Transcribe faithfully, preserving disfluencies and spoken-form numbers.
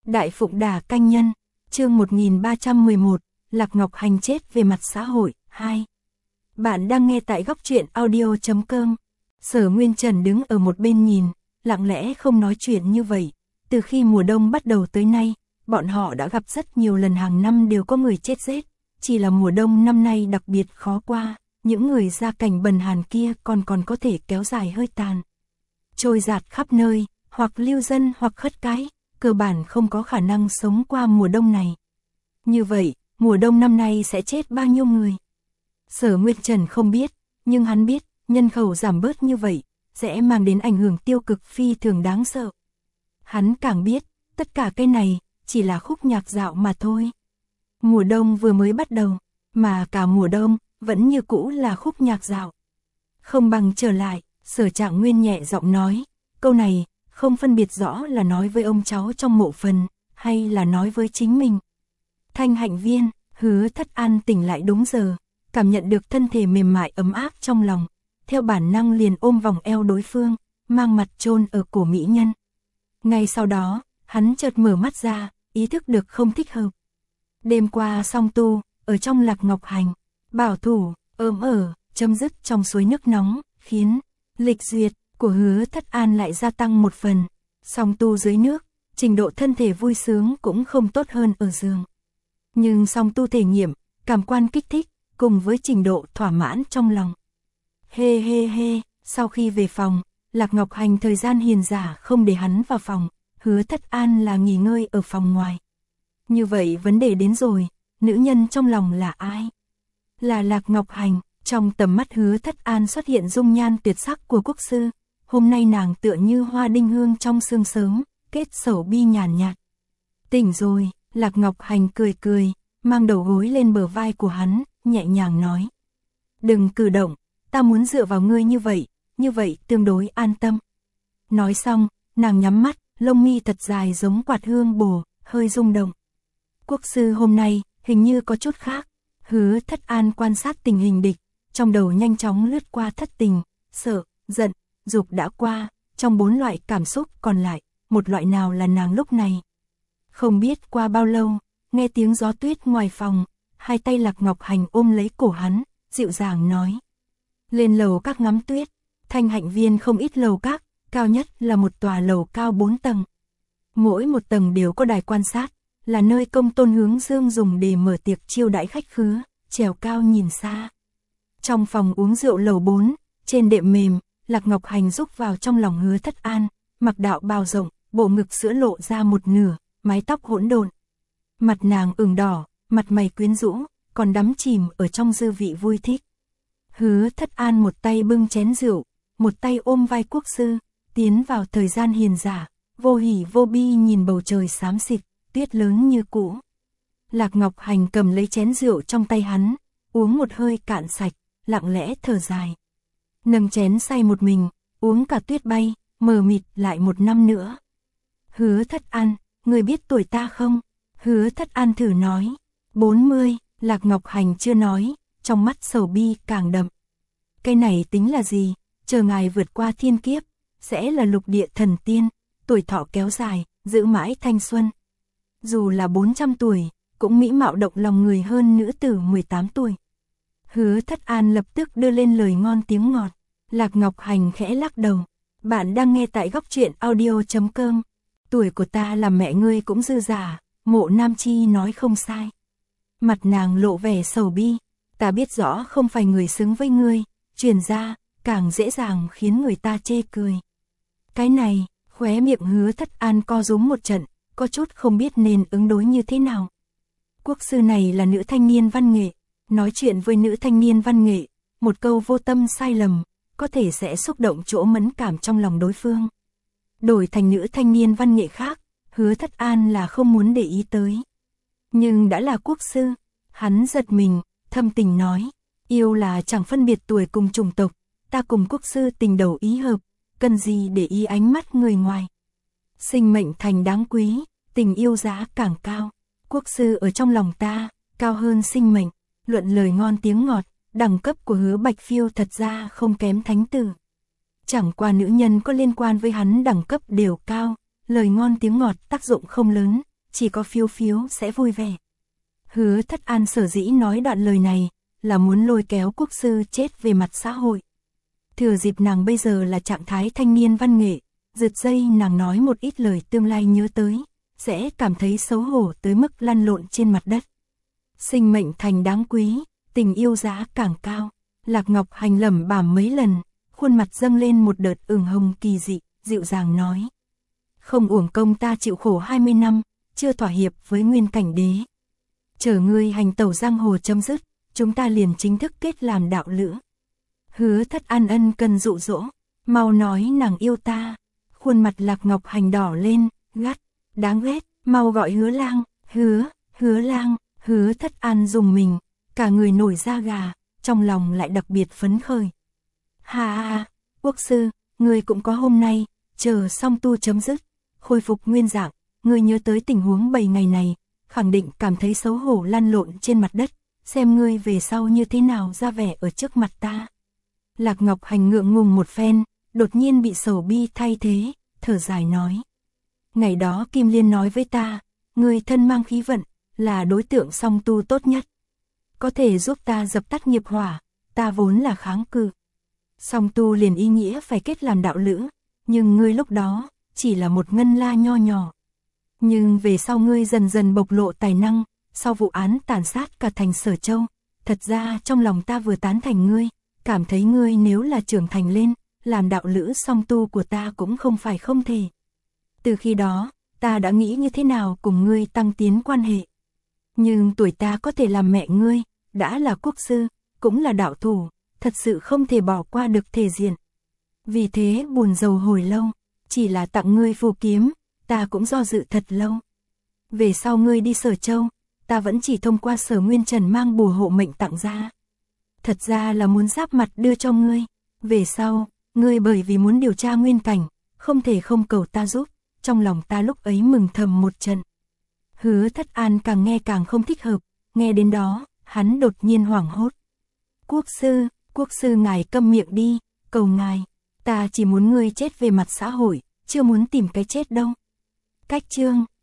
Đại Phụng Đả Canh Nhân, chương một nghìn ba trăm mười một, Lạc Ngọc Hành chết về mặt xã hội, hai. Bạn đang nghe tại góc truyện audio chấm com. Sở Nguyên Trần đứng ở một bên nhìn, lặng lẽ không nói chuyện như vậy. Từ khi mùa đông bắt đầu tới nay, bọn họ đã gặp rất nhiều lần hàng năm đều có người chết rét. Chỉ là mùa đông năm nay đặc biệt khó qua, những người gia cảnh bần hàn kia còn còn có thể kéo dài hơi tàn. Trôi giạt khắp nơi, hoặc lưu dân hoặc khất cái, cơ bản không có khả năng sống qua mùa đông này. Như vậy, mùa đông năm nay sẽ chết bao nhiêu người? Sở Nguyên Trần không biết, nhưng hắn biết, nhân khẩu giảm bớt như vậy, sẽ mang đến ảnh hưởng tiêu cực phi thường đáng sợ. Hắn càng biết, tất cả cái này, chỉ là khúc nhạc dạo mà thôi. Mùa đông vừa mới bắt đầu, mà cả mùa đông, vẫn như cũ là khúc nhạc dạo. Không bằng trở lại, Sở Trạng Nguyên nhẹ giọng nói, câu này, không phân biệt rõ là nói với ông cháu trong mộ phần, hay là nói với chính mình. Thanh Hạnh Viên, Hứa Thất An tỉnh lại đúng giờ, cảm nhận được thân thể mềm mại ấm áp trong lòng, theo bản năng liền ôm vòng eo đối phương, mang mặt chôn ở cổ mỹ nhân. Ngay sau đó, hắn chợt mở mắt ra, ý thức được không thích hợp. Đêm qua song tu, ở trong Lạc Ngọc Hành, bảo thủ, ôm ở, chấm dứt trong suối nước nóng, khiến lịch duyệt của Hứa Thất An lại gia tăng một phần. Song tu dưới nước, trình độ thân thể vui sướng cũng không tốt hơn ở giường. Nhưng song tu thể nghiệm, cảm quan kích thích, cùng với trình độ thỏa mãn trong lòng. Hê hê hê, sau khi về phòng, Lạc Ngọc Hành thời gian hiền giả không để hắn vào phòng, Hứa Thất An là nghỉ ngơi ở phòng ngoài. Như vậy vấn đề đến rồi, nữ nhân trong lòng là ai? Là Lạc Ngọc Hành. Trong tầm mắt Hứa Thất An xuất hiện dung nhan tuyệt sắc của quốc sư, hôm nay nàng tựa như hoa đinh hương trong sương sớm, kết sầu bi nhàn nhạt. Tỉnh rồi, Lạc Ngọc Hành cười cười, mang đầu gối lên bờ vai của hắn, nhẹ nhàng nói. Đừng cử động, ta muốn dựa vào ngươi như vậy, như vậy tương đối an tâm. Nói xong, nàng nhắm mắt, lông mi thật dài giống quạt hương bổ, hơi rung động. Quốc sư hôm nay, hình như có chút khác. Hứa Thất An quan sát tình hình địch, trong đầu nhanh chóng lướt qua thất tình, sợ, giận, dục đã qua, trong bốn loại cảm xúc còn lại, một loại nào là nàng lúc này. Không biết qua bao lâu, nghe tiếng gió tuyết ngoài phòng, hai tay Lạc Ngọc Hành ôm lấy cổ hắn, dịu dàng nói. Lên lầu các ngắm tuyết, Thanh Hạnh Viên không ít lầu các, cao nhất là một tòa lầu cao bốn tầng. Mỗi một tầng đều có đài quan sát, là nơi công tôn Hướng Dương dùng để mở tiệc chiêu đãi khách khứa, trèo cao nhìn xa. Trong phòng uống rượu lầu bốn, trên đệm mềm, Lạc Ngọc Hành rúc vào trong lòng Hứa Thất An, mặc đạo bào rộng, bộ ngực sữa lộ ra một nửa, mái tóc hỗn độn. Mặt nàng ửng đỏ, mặt mày quyến rũ, còn đắm chìm ở trong dư vị vui thích. Hứa Thất An một tay bưng chén rượu, một tay ôm vai quốc sư, tiến vào thời gian hiền giả, vô hỉ vô bi nhìn bầu trời xám xịt, tuyết lớn như cũ. Lạc Ngọc Hành cầm lấy chén rượu trong tay hắn, uống một hơi cạn sạch, lặng lẽ thở dài. Nâng chén say một mình, uống cả tuyết bay, mờ mịt lại một năm nữa. Hứa Thất An, người biết tuổi ta không? Hứa Thất An thử nói. bốn mươi, Lạc Ngọc Hành chưa nói, trong mắt sầu bi càng đậm. Cái này tính là gì? Chờ ngài vượt qua thiên kiếp, sẽ là lục địa thần tiên, tuổi thọ kéo dài, giữ mãi thanh xuân. Dù là bốn trăm tuổi, cũng mỹ mạo động lòng người hơn nữ tử mười tám tuổi. Hứa Thất An lập tức đưa lên lời ngon tiếng ngọt. Lạc Ngọc Hành khẽ lắc đầu. Bạn đang nghe tại góc truyện audio chấm com. Tuổi của ta làm mẹ ngươi cũng dư giả, Mộ Nam Chi nói không sai. Mặt nàng lộ vẻ sầu bi. Ta biết rõ không phải người xứng với ngươi, truyền ra, càng dễ dàng khiến người ta chê cười. Cái này, khóe miệng Hứa Thất An co rúm một trận, có chút không biết nên ứng đối như thế nào. Quốc sư này là nữ thanh niên văn nghệ. Nói chuyện với nữ thanh niên văn nghệ, một câu vô tâm sai lầm, có thể sẽ xúc động chỗ mẫn cảm trong lòng đối phương. Đổi thành nữ thanh niên văn nghệ khác, Hứa Thất An là không muốn để ý tới. Nhưng đã là quốc sư, hắn giật mình, thâm tình nói, yêu là chẳng phân biệt tuổi cùng chủng tộc, ta cùng quốc sư tình đầu ý hợp, cần gì để ý ánh mắt người ngoài. Sinh mệnh thành đáng quý, tình yêu giá càng cao, quốc sư ở trong lòng ta, cao hơn sinh mệnh. Luận lời ngon tiếng ngọt, đẳng cấp của Hứa Bạch Phiêu thật ra không kém thánh tử. Chẳng qua nữ nhân có liên quan với hắn đẳng cấp đều cao, lời ngon tiếng ngọt tác dụng không lớn, chỉ có Phiếu Phiếu sẽ vui vẻ. Hứa Thất An sở dĩ nói đoạn lời này, là muốn lôi kéo quốc sư chết về mặt xã hội. Thừa dịp nàng bây giờ là trạng thái thanh niên văn nghệ, giật dây nàng nói một ít lời tương lai nhớ tới, sẽ cảm thấy xấu hổ tới mức lăn lộn trên mặt đất. Sinh mệnh thành đáng quý, tình yêu giá càng cao. Lạc Ngọc Hành lẩm bẩm mấy lần, khuôn mặt dâng lên một đợt ửng hồng kỳ dị, dịu dàng nói. Không uổng công ta chịu khổ hai mươi năm, chưa thỏa hiệp với nguyên cảnh đế. Chờ ngươi hành tẩu giang hồ chấm dứt, chúng ta liền chính thức kết làm đạo lữ. Hứa Thất An ân cần dụ dỗ, mau nói nàng yêu ta. Khuôn mặt Lạc Ngọc Hành đỏ lên, gắt, đáng ghét, mau gọi Hứa Lang, hứa, Hứa Lang. Hứa Thất An dùng mình, cả người nổi da gà, trong lòng lại đặc biệt phấn khởi. Ha ha, quốc sư, ngươi cũng có hôm nay, chờ xong tu chấm dứt, khôi phục nguyên dạng, ngươi nhớ tới tình huống bảy ngày này, khẳng định cảm thấy xấu hổ lăn lộn trên mặt đất, xem ngươi về sau như thế nào ra vẻ ở trước mặt ta. Lạc Ngọc Hành ngượng ngùng một phen, đột nhiên bị sầu bi thay thế, thở dài nói. Ngày đó Kim Liên nói với ta, ngươi thân mang khí vận, là đối tượng song tu tốt nhất. Có thể giúp ta dập tắt nghiệp hỏa, ta vốn là kháng cự. Song tu liền ý nghĩa phải kết làm đạo lữ, nhưng ngươi lúc đó, chỉ là một ngân la nho nhỏ. Nhưng về sau ngươi dần dần bộc lộ tài năng, sau vụ án tàn sát cả thành Sở Châu, thật ra trong lòng ta vừa tán thành ngươi, cảm thấy ngươi nếu là trưởng thành lên, làm đạo lữ song tu của ta cũng không phải không thể. Từ khi đó, ta đã nghĩ như thế nào cùng ngươi tăng tiến quan hệ. Nhưng tuổi ta có thể làm mẹ ngươi, đã là quốc sư, cũng là đạo thủ, thật sự không thể bỏ qua được thể diện. Vì thế buồn rầu hồi lâu, chỉ là tặng ngươi phù kiếm, ta cũng do dự thật lâu. Về sau ngươi đi Sở Châu, ta vẫn chỉ thông qua Sở Nguyên Trần mang bùa hộ mệnh tặng ra. Thật ra là muốn giáp mặt đưa cho ngươi. Về sau, ngươi bởi vì muốn điều tra nguyên cảnh, không thể không cầu ta giúp, trong lòng ta lúc ấy mừng thầm một trận. Hứa Thất An càng nghe càng không thích hợp, nghe đến đó, hắn đột nhiên hoảng hốt. Quốc sư, quốc sư ngài câm miệng đi, cầu ngài, ta chỉ muốn ngươi chết về mặt xã hội, chưa muốn tìm cái chết đâu. Cách chương